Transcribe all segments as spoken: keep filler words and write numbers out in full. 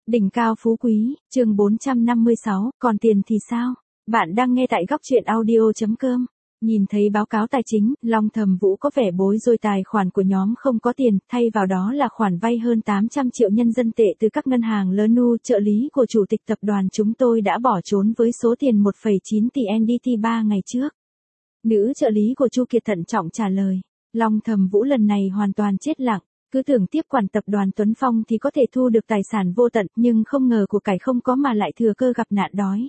Đỉnh cao phú quý, chương bốn trăm năm mươi sáu, còn tiền thì sao? Bạn đang nghe tại góc truyện audio.com. Nhìn thấy báo cáo tài chính, Long Thầm Vũ có vẻ bối rối, tài khoản của nhóm không có tiền, thay vào đó là khoản vay hơn tám trăm triệu nhân dân tệ từ các ngân hàng lớn. Nu, trợ lý của chủ tịch tập đoàn chúng tôi đã bỏ trốn với số tiền một phẩy chín tỷ en đê tê ba ngày trước. Nữ trợ lý của Chu Kiệt thận trọng trả lời. Long Thầm Vũ lần này hoàn toàn chết lặng. Cứ tưởng tiếp quản tập đoàn Tuấn Phong thì có thể thu được tài sản vô tận, nhưng không ngờ của cải không có mà lại thừa cơ gặp nạn đói.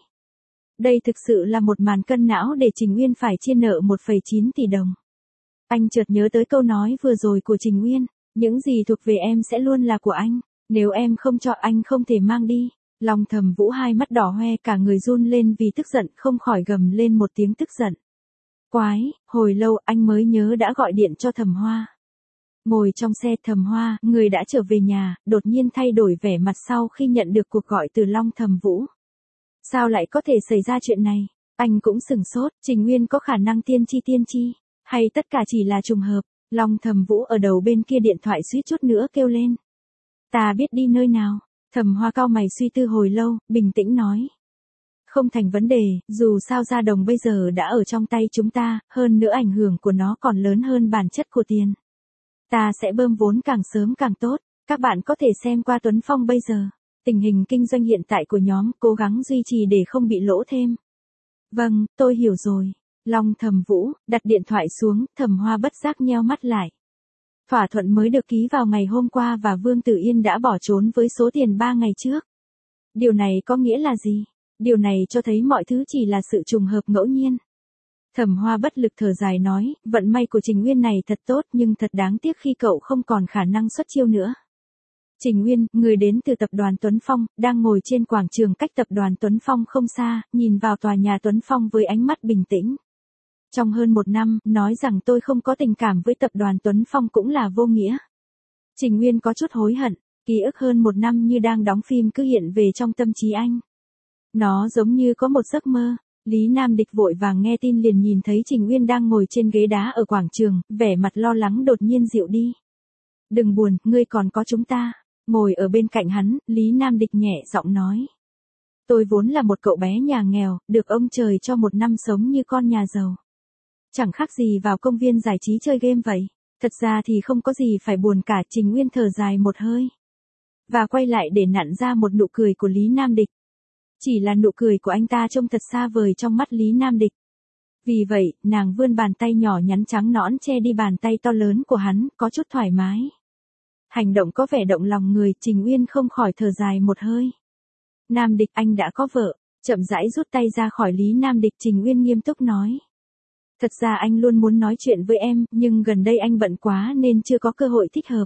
Đây thực sự là một màn cân não để Trình Uyên phải chia nợ một phẩy chín tỷ đồng. Anh chợt nhớ tới câu nói vừa rồi của Trình Uyên, những gì thuộc về em sẽ luôn là của anh, nếu em không cho anh không thể mang đi. Long Thầm Vũ hai mắt đỏ hoe, cả người run lên vì tức giận, không khỏi gầm lên một tiếng tức giận. Quái, hồi lâu anh mới nhớ đã gọi điện cho Thẩm Hoa. Ngồi trong xe, Thẩm Hoa, người đã trở về nhà, đột nhiên thay đổi vẻ mặt sau khi nhận được cuộc gọi từ Long Thầm Vũ. Sao lại có thể xảy ra chuyện này? Anh cũng sửng sốt, Trình Uyên có khả năng tiên tri tiên tri, hay tất cả chỉ là trùng hợp? Long Thầm Vũ ở đầu bên kia điện thoại suýt chút nữa kêu lên. Ta biết đi nơi nào? Thẩm Hoa cau mày suy tư hồi lâu, bình tĩnh nói. Không thành vấn đề, dù sao Gia Đồng bây giờ đã ở trong tay chúng ta, hơn nữa ảnh hưởng của nó còn lớn hơn bản chất của tiền. Ta sẽ bơm vốn càng sớm càng tốt, các bạn có thể xem qua Tuấn Phong bây giờ. Tình hình kinh doanh hiện tại của nhóm, cố gắng duy trì để không bị lỗ thêm. Vâng, tôi hiểu rồi. Long Thầm Vũ, đặt điện thoại xuống, Thẩm Hoa bất giác nheo mắt lại. Thỏa thuận mới được ký vào ngày hôm qua và Vương Tử Yên đã bỏ trốn với số tiền ba ngày trước. Điều này có nghĩa là gì? Điều này cho thấy mọi thứ chỉ là sự trùng hợp ngẫu nhiên. Thẩm Hoa bất lực thở dài nói, vận may của Trình Uyên này thật tốt nhưng thật đáng tiếc khi cậu không còn khả năng xuất chiêu nữa. Trình Uyên, người đến từ tập đoàn Tuấn Phong, đang ngồi trên quảng trường cách tập đoàn Tuấn Phong không xa, nhìn vào tòa nhà Tuấn Phong với ánh mắt bình tĩnh. Trong hơn một năm, nói rằng tôi không có tình cảm với tập đoàn Tuấn Phong cũng là vô nghĩa. Trình Uyên có chút hối hận, ký ức hơn một năm như đang đóng phim cứ hiện về trong tâm trí anh. Nó giống như có một giấc mơ. Lý Nam Địch vội vàng nghe tin liền nhìn thấy Trình Uyên đang ngồi trên ghế đá ở quảng trường, vẻ mặt lo lắng đột nhiên dịu đi. Đừng buồn, ngươi còn có chúng ta. Ngồi ở bên cạnh hắn, Lý Nam Địch nhẹ giọng nói. Tôi vốn là một cậu bé nhà nghèo, được ông trời cho một năm sống như con nhà giàu. Chẳng khác gì vào công viên giải trí chơi game vậy. Thật ra thì không có gì phải buồn cả. Trình Uyên thở dài một hơi. Và quay lại để nặn ra một nụ cười của Lý Nam Địch. Chỉ là nụ cười của anh ta trông thật xa vời trong mắt Lý Nam Địch. Vì vậy, nàng vươn bàn tay nhỏ nhắn trắng nõn che đi bàn tay to lớn của hắn, có chút thoải mái. Hành động có vẻ động lòng người, Trình Uyên không khỏi thở dài một hơi. Nam Địch, anh đã có vợ. Chậm rãi rút tay ra khỏi Lý Nam Địch, Trình Uyên nghiêm túc nói. Thật ra anh luôn muốn nói chuyện với em, nhưng gần đây anh bận quá nên chưa có cơ hội thích hợp.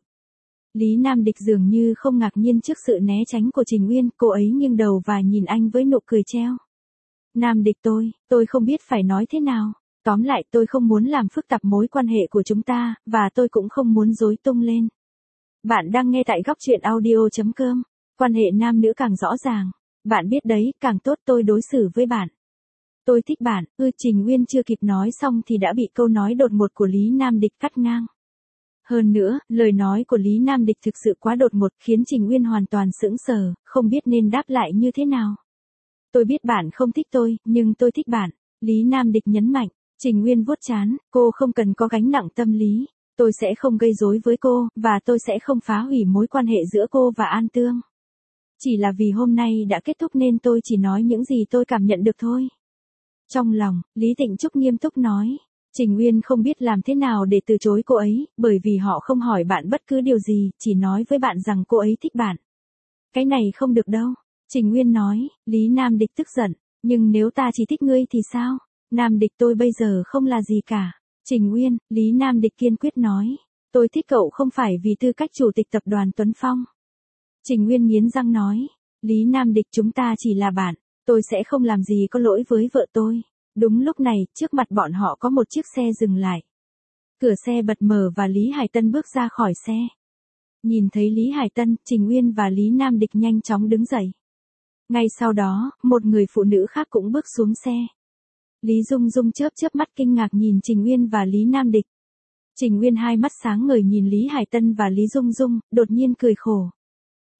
Lý Nam Địch dường như không ngạc nhiên trước sự né tránh của Trình Uyên, cô ấy nghiêng đầu và nhìn anh với nụ cười treo. Nam Địch tôi, tôi không biết phải nói thế nào. Tóm lại tôi không muốn làm phức tạp mối quan hệ của chúng ta, và tôi cũng không muốn rối tung lên. Bạn đang nghe tại góc truyện audio.com. Quan hệ nam nữ càng rõ ràng. Bạn biết đấy, càng tốt tôi đối xử với bạn. Tôi thích bạn, ư Trình Uyên chưa kịp nói xong thì đã bị câu nói đột ngột của Lý Nam Địch cắt ngang. Hơn nữa, lời nói của Lý Nam Địch thực sự quá đột ngột khiến Trình Uyên hoàn toàn sững sờ, không biết nên đáp lại như thế nào. Tôi biết bạn không thích tôi, nhưng tôi thích bạn. Lý Nam Địch nhấn mạnh. Trình Uyên vuốt trán, cô không cần có gánh nặng tâm lý. Tôi sẽ không gây rối với cô, và tôi sẽ không phá hủy mối quan hệ giữa cô và An Tương. Chỉ là vì hôm nay đã kết thúc nên tôi chỉ nói những gì tôi cảm nhận được thôi. Trong lòng, Lý Tịnh Trúc nghiêm túc nói. Trình Uyên không biết làm thế nào để từ chối cô ấy, bởi vì họ không hỏi bạn bất cứ điều gì, chỉ nói với bạn rằng cô ấy thích bạn. Cái này không được đâu. Trình Uyên nói, Lý Nam Địch tức giận, nhưng nếu ta chỉ thích ngươi thì sao? Nam Địch tôi bây giờ không là gì cả. Trình Uyên, Lý Nam Địch kiên quyết nói, tôi thích cậu không phải vì tư cách chủ tịch tập đoàn Tuấn Phong. Trình Uyên nghiến răng nói, Lý Nam Địch chúng ta chỉ là bạn, tôi sẽ không làm gì có lỗi với vợ tôi. Đúng lúc này, trước mặt bọn họ có một chiếc xe dừng lại. Cửa xe bật mở và Lý Hải Tân bước ra khỏi xe. Nhìn thấy Lý Hải Tân, Trình Uyên và Lý Nam Địch nhanh chóng đứng dậy. Ngay sau đó, một người phụ nữ khác cũng bước xuống xe. Lý Dung Dung chớp chớp mắt kinh ngạc nhìn Trình Uyên và Lý Nam Địch. Trình Uyên hai mắt sáng ngời nhìn Lý Hải Tân và Lý Dung Dung, đột nhiên cười khổ.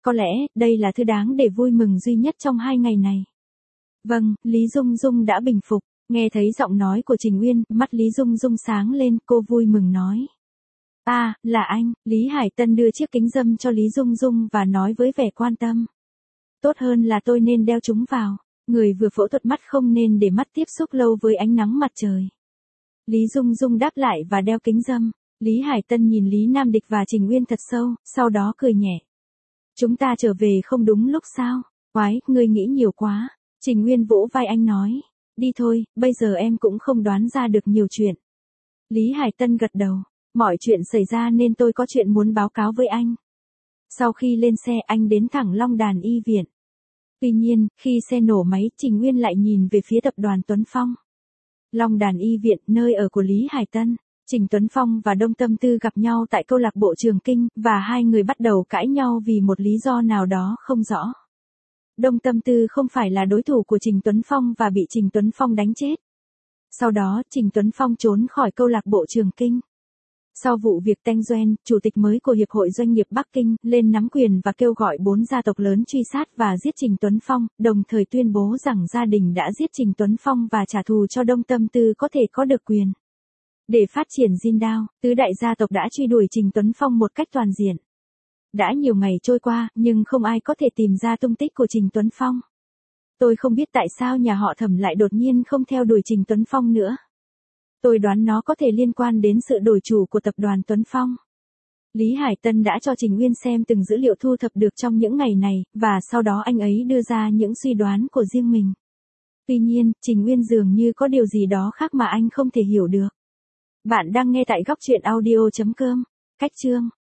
Có lẽ, đây là thứ đáng để vui mừng duy nhất trong hai ngày này. Vâng, Lý Dung Dung đã bình phục, nghe thấy giọng nói của Trình Uyên, mắt Lý Dung Dung sáng lên, cô vui mừng nói. À, là anh, Lý Hải Tân đưa chiếc kính râm cho Lý Dung Dung và nói với vẻ quan tâm. Tốt hơn là tôi nên đeo chúng vào, người vừa phẫu thuật mắt không nên để mắt tiếp xúc lâu với ánh nắng mặt trời. Lý Dung Dung đáp lại và đeo kính râm. Lý Hải Tân nhìn Lý Nam Địch và Trình Uyên thật sâu, sau đó cười nhẹ. Chúng ta trở về không đúng lúc sao? Oái, ngươi nghĩ nhiều quá. Trình Uyên vỗ vai anh nói. Đi thôi, bây giờ em cũng không đoán ra được nhiều chuyện. Lý Hải Tân gật đầu. Mọi chuyện xảy ra nên tôi có chuyện muốn báo cáo với anh. Sau khi lên xe anh đến thẳng Long Đàn Y Viện. Tuy nhiên, khi xe nổ máy, Trình Uyên lại nhìn về phía tập đoàn Tuấn Phong. Long Đàn Y Viện, nơi ở của Lý Hải Tân. Trình Tuấn Phong và Đông Tâm Tư gặp nhau tại câu lạc bộ Trường Kinh, và hai người bắt đầu cãi nhau vì một lý do nào đó không rõ. Đông Tâm Tư không phải là đối thủ của Trình Tuấn Phong và bị Trình Tuấn Phong đánh chết. Sau đó, Trình Tuấn Phong trốn khỏi câu lạc bộ Trường Kinh. Sau vụ việc Teng Duan, chủ tịch mới của Hiệp hội Doanh nghiệp Bắc Kinh, lên nắm quyền và kêu gọi bốn gia tộc lớn truy sát và giết Trình Tuấn Phong, đồng thời tuyên bố rằng gia đình đã giết Trình Tuấn Phong và trả thù cho Đông Tâm Tư có thể có được quyền. Để phát triển Jin Dao, tứ đại gia tộc đã truy đuổi Trình Tuấn Phong một cách toàn diện. Đã nhiều ngày trôi qua, nhưng không ai có thể tìm ra tung tích của Trình Tuấn Phong. Tôi không biết tại sao nhà họ Thẩm lại đột nhiên không theo đuổi Trình Tuấn Phong nữa. Tôi đoán nó có thể liên quan đến sự đổi chủ của tập đoàn Tuấn Phong. Lý Hải Tân đã cho Trình Uyên xem từng dữ liệu thu thập được trong những ngày này, và sau đó anh ấy đưa ra những suy đoán của riêng mình. Tuy nhiên, Trình Uyên dường như có điều gì đó khác mà anh không thể hiểu được. Bạn đang nghe tại góc truyện audio chấm com. Cách chương